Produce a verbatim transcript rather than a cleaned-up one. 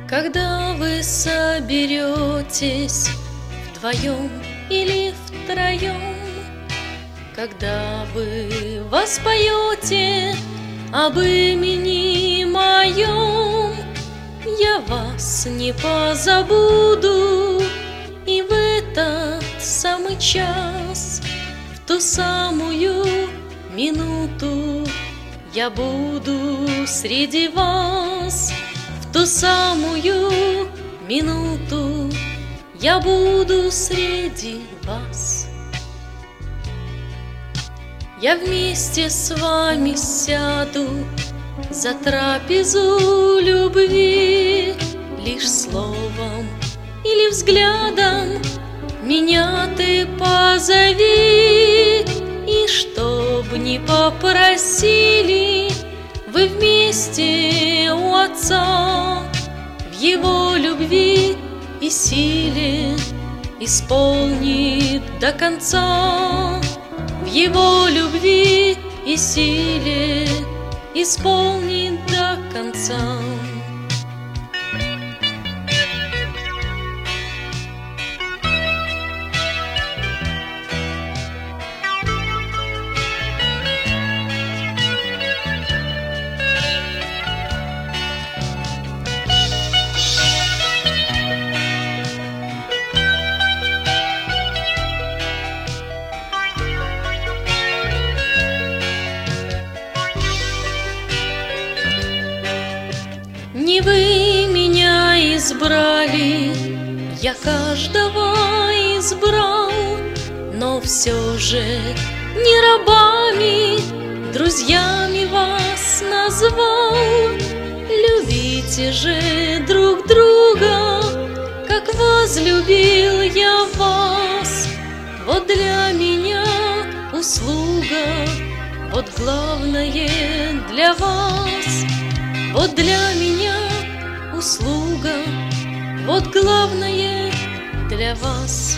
Когда вы соберетесь вдвоем или втроем, когда вы воспоете об имени моем, я вас не позабуду, и в этот самый час, в ту самую минуту, я буду среди вас. В ту самую минуту я буду среди вас. Я вместе с вами сяду за трапезу любви, лишь словом или взглядом меня ты позови. И чтоб не попросили вы вместе у Отца, в Его любви и силе исполнит до конца. В Его любви и силе исполнит до конца. Не вы меня избрали, я каждого избрал, но все же не рабами, друзьями вас назвал. Любите же друг друга, как возлюбил я вас. Вот для меня услуга, вот главное для вас. Вот для меня услуга, вот главное для вас.